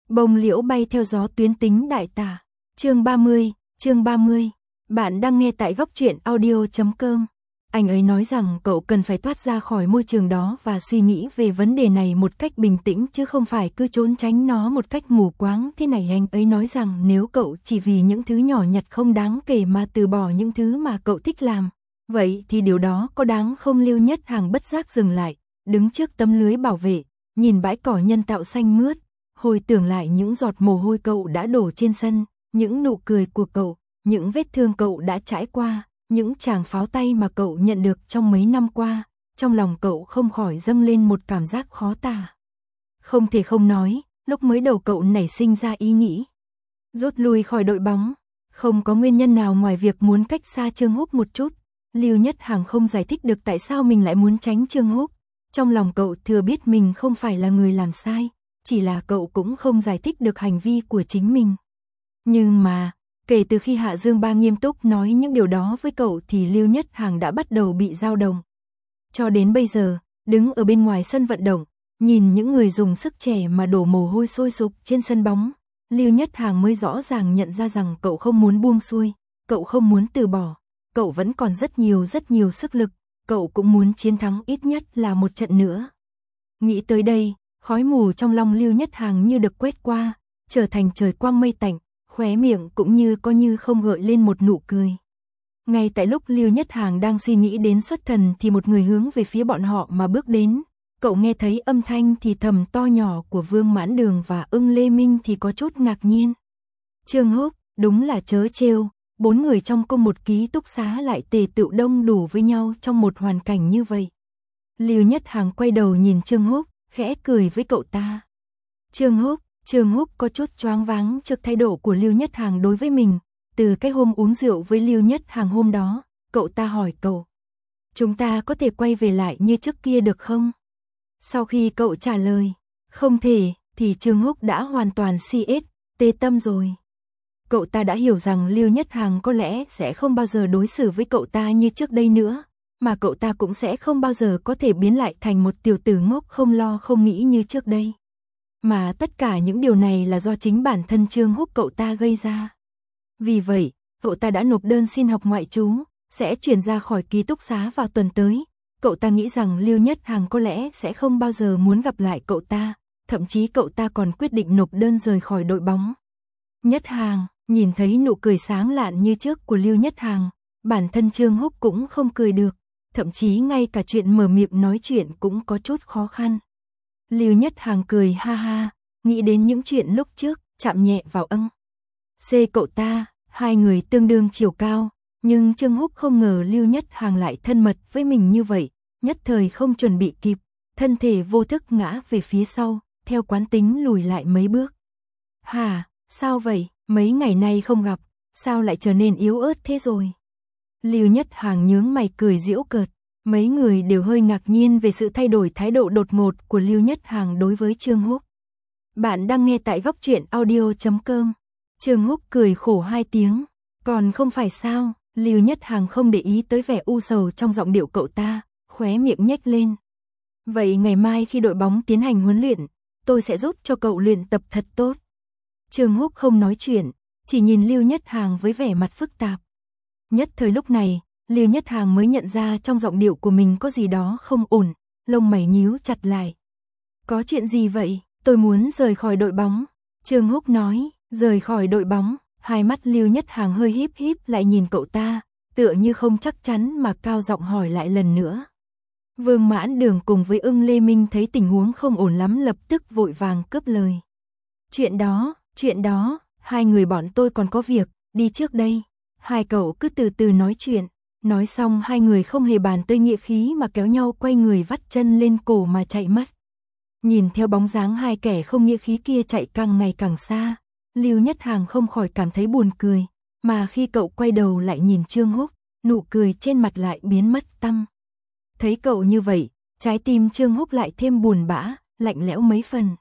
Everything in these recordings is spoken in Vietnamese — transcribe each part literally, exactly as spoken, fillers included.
Bông liễu bay theo gió tuyến tính đại tả. Chương ba mươi, chương ba mươi. Bạn đang nghe tại góc truyện audio chấm com. Anh ấy nói rằng cậu cần phải thoát ra khỏi môi trường đó và suy nghĩ về vấn đề này một cách bình tĩnh chứ không phải cứ trốn tránh nó một cách mù quáng thế này. Anh ấy nói rằng nếu cậu chỉ vì những thứ nhỏ nhặt không đáng kể mà từ bỏ những thứ mà cậu thích làm, vậy thì điều đó có đáng không? Lưu Nhất Hàng bất giác dừng lại, đứng trước tấm lưới bảo vệ, nhìn bãi cỏ nhân tạo xanh mướt, hồi tưởng lại những giọt mồ hôi cậu đã đổ trên sân, những nụ cười của cậu, những vết thương cậu đã trải qua, những tràng pháo tay mà cậu nhận được trong mấy năm qua, trong lòng cậu không khỏi dâng lên một cảm giác khó tả. Không thể không nói, lúc mới đầu cậu nảy sinh ra ý nghĩ rút lui khỏi đội bóng, không có nguyên nhân nào ngoài việc muốn cách xa Trương Húc một chút. Lưu Nhất Hàng không giải thích được tại sao mình lại muốn tránh Trương Húc. Trong lòng cậu thừa biết mình không phải là người làm sai, chỉ là cậu cũng không giải thích được hành vi của chính mình. Nhưng mà, kể từ khi Hạ Dương Ba nghiêm túc nói những điều đó với cậu thì Lưu Nhất Hàng đã bắt đầu bị dao động. Cho đến bây giờ, đứng ở bên ngoài sân vận động, nhìn những người dùng sức trẻ mà đổ mồ hôi sôi sục trên sân bóng, Lưu Nhất Hàng mới rõ ràng nhận ra rằng cậu không muốn buông xuôi, cậu không muốn từ bỏ, cậu vẫn còn rất nhiều rất nhiều sức lực, cậu cũng muốn chiến thắng ít nhất là một trận nữa. Nghĩ tới đây, khói mù trong lòng Lưu Nhất Hàng như được quét qua, trở thành trời quang mây tạnh, khóe miệng cũng như có như không gợi lên một nụ cười. Ngay tại lúc Lưu Nhất Hàng đang suy nghĩ đến xuất thần thì một người hướng về phía bọn họ mà bước đến. Cậu nghe thấy âm thanh thì thầm to nhỏ của Vương Mãn Đường và Ưng Lê Minh thì có chút ngạc nhiên. Trương Húc, đúng là trớ trêu, bốn người trong cùng một ký túc xá lại tề tựu đông đủ với nhau trong một hoàn cảnh như vậy. Lưu Nhất Hàng quay đầu nhìn Trương Húc, khẽ cười với cậu ta. Trương Húc, Trương Húc có chút choáng váng trước thái độ của Lưu Nhất Hàng đối với mình. Từ cái hôm uống rượu với Lưu Nhất Hàng hôm đó, cậu ta hỏi cậu, chúng ta có thể quay về lại như trước kia được không? Sau khi cậu trả lời, không thể, thì Trương Húc đã hoàn toàn si ết, tê tâm rồi. Cậu ta đã hiểu rằng Lưu Nhất Hàng có lẽ sẽ không bao giờ đối xử với cậu ta như trước đây nữa, mà cậu ta cũng sẽ không bao giờ có thể biến lại thành một tiểu tử ngốc không lo không nghĩ như trước đây. Mà tất cả những điều này là do chính bản thân Trương Húc cậu ta gây ra. Vì vậy, cậu ta đã nộp đơn xin học ngoại trú, sẽ chuyển ra khỏi ký túc xá vào tuần tới. Cậu ta nghĩ rằng Lưu Nhất Hàng có lẽ sẽ không bao giờ muốn gặp lại cậu ta, thậm chí cậu ta còn quyết định nộp đơn rời khỏi đội bóng. Nhất Hàng, nhìn thấy nụ cười sáng lạn như trước của Lưu Nhất Hàng, bản thân Trương Húc cũng không cười được, thậm chí ngay cả chuyện mở miệng nói chuyện cũng có chút khó khăn. Lưu Nhất Hàng cười ha ha, nghĩ đến những chuyện lúc trước, chạm nhẹ vào âng. Xê cậu ta, hai người tương đương chiều cao, nhưng Trương Húc không ngờ Lưu Nhất Hàng lại thân mật với mình như vậy, nhất thời không chuẩn bị kịp, thân thể vô thức ngã về phía sau, theo quán tính lùi lại mấy bước. Hà, sao vậy, mấy ngày nay không gặp, sao lại trở nên yếu ớt thế rồi? Lưu Nhất Hàng nhướng mày cười giễu cợt, mấy người đều hơi ngạc nhiên về sự thay đổi thái độ đột ngột của Lưu Nhất Hàng đối với Trương Húc. Bạn đang nghe tại góc truyện audio chấm com. Trương Húc cười khổ hai tiếng, còn không phải sao? Lưu Nhất Hàng không để ý tới vẻ u sầu trong giọng điệu cậu ta, khóe miệng nhếch lên. Vậy ngày mai khi đội bóng tiến hành huấn luyện, tôi sẽ giúp cho cậu luyện tập thật tốt. Trương Húc không nói chuyện, chỉ nhìn Lưu Nhất Hàng với vẻ mặt phức tạp. Nhất thời lúc này, Lưu Nhất Hàng mới nhận ra trong giọng điệu của mình có gì đó không ổn, lông mày nhíu chặt lại. Có chuyện gì vậy? Tôi muốn rời khỏi đội bóng. Trương Húc nói, rời khỏi đội bóng. Hai mắt Lưu Nhất Hàng hơi híp híp lại nhìn cậu ta, tựa như không chắc chắn mà cao giọng hỏi lại lần nữa. Vương Mãn Đường cùng với Ưng Lê Minh thấy tình huống không ổn lắm lập tức vội vàng cướp lời. Chuyện đó, chuyện đó, hai người bọn tôi còn có việc, đi trước đây. Hai cậu cứ từ từ nói chuyện. Nói xong hai người không hề bàn tới nghĩa khí mà kéo nhau quay người vắt chân lên cổ mà chạy mất. Nhìn theo bóng dáng hai kẻ không nghĩa khí kia chạy càng ngày càng xa, Lưu Nhất Hàng không khỏi cảm thấy buồn cười, mà khi cậu quay đầu lại nhìn Trương Húc, nụ cười trên mặt lại biến mất tăm. Thấy cậu như vậy, trái tim Trương Húc lại thêm buồn bã, lạnh lẽo mấy phần.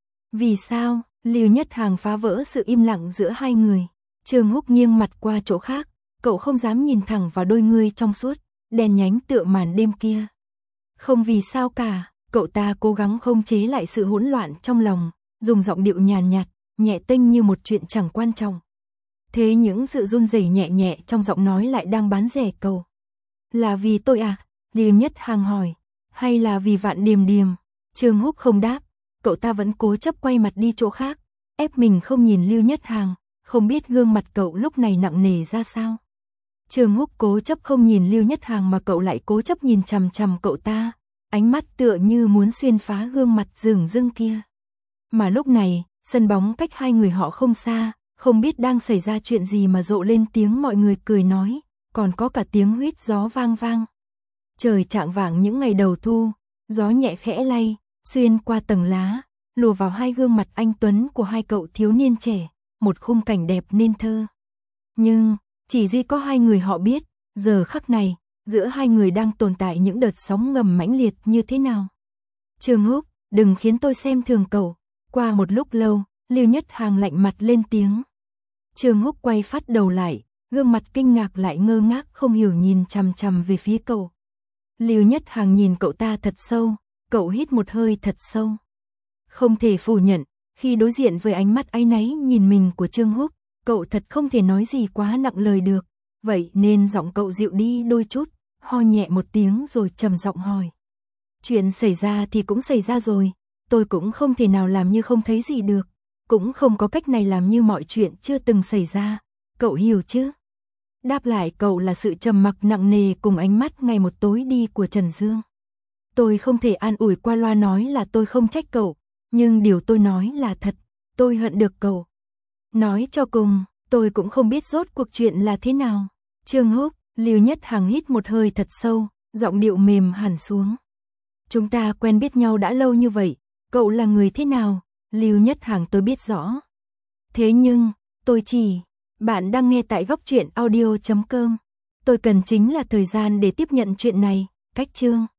Vì sao? Lưu Nhất Hàng phá vỡ sự im lặng giữa hai người. Trương Húc nghiêng mặt qua chỗ khác, cậu không dám nhìn thẳng vào đôi ngươi trong suốt, đen nhánh tựa màn đêm kia. Không vì sao cả, cậu ta cố gắng không chế lại sự hỗn loạn trong lòng, dùng giọng điệu nhàn nhạt, nhẹ tênh như một chuyện chẳng quan trọng. Thế những sự run rẩy nhẹ nhẹ trong giọng nói lại đang bán rẻ Cậu. Là vì tôi à? Lưu Nhất Hàng hỏi. Hay là vì Vạn Điềm Điềm? Trương Húc không đáp. Cậu ta vẫn cố chấp quay mặt đi chỗ khác, ép mình không nhìn Lưu Nhất Hàng, không biết gương mặt cậu lúc này nặng nề ra sao. Trương Húc cố chấp không nhìn Lưu Nhất Hàng mà cậu lại cố chấp nhìn chằm chằm cậu ta, ánh mắt tựa như muốn xuyên phá gương mặt dửng dưng kia. Mà lúc này, sân bóng cách hai người họ không xa, không biết đang xảy ra chuyện gì mà rộ lên tiếng mọi người cười nói, còn có cả tiếng huýt gió vang vang. Trời chạng vạng những ngày đầu thu, gió nhẹ khẽ lay, xuyên qua tầng lá, lùa vào hai gương mặt anh tuấn của hai cậu thiếu niên trẻ, một khung cảnh đẹp nên thơ. Nhưng, chỉ duy có hai người họ biết, giờ khắc này, giữa hai người đang tồn tại những đợt sóng ngầm mãnh liệt như thế nào. Trương Húc, đừng khiến tôi xem thường cậu. Qua một lúc lâu, Lưu Nhất Hàng lạnh mặt lên tiếng. Trương Húc quay phát đầu lại, gương mặt kinh ngạc lại ngơ ngác không hiểu nhìn chằm chằm về phía cậu. Lưu Nhất Hàng nhìn cậu ta thật sâu, cậu hít một hơi thật sâu. Không thể phủ nhận, khi đối diện với ánh mắt áy náy nhìn mình của Trương Húc, cậu thật không thể nói gì quá nặng lời được, vậy nên giọng cậu dịu đi đôi chút, ho nhẹ một tiếng rồi trầm giọng hỏi. Chuyện xảy ra thì cũng xảy ra rồi, tôi cũng không thể nào làm như không thấy gì được, cũng không có cách này làm như mọi chuyện chưa từng xảy ra, cậu hiểu chứ? Đáp lại cậu là sự trầm mặc nặng nề cùng ánh mắt ngày một tối đi của Trần Dương. Tôi không thể an ủi qua loa nói là tôi không trách cậu, nhưng điều tôi nói là thật, tôi hận được cậu. Nói cho cùng, tôi cũng không biết rốt cuộc chuyện là thế nào. Trương Húc, Lưu Nhất Hàng hít một hơi thật sâu, giọng điệu mềm hẳn xuống. Chúng ta quen biết nhau đã lâu như vậy, cậu là người thế nào? Lưu Nhất Hàng tôi biết rõ. Thế nhưng, tôi chỉ... Bạn đang nghe tại góc truyện audio chấm com. Tôi cần chính là thời gian để tiếp nhận chuyện này, cách chương.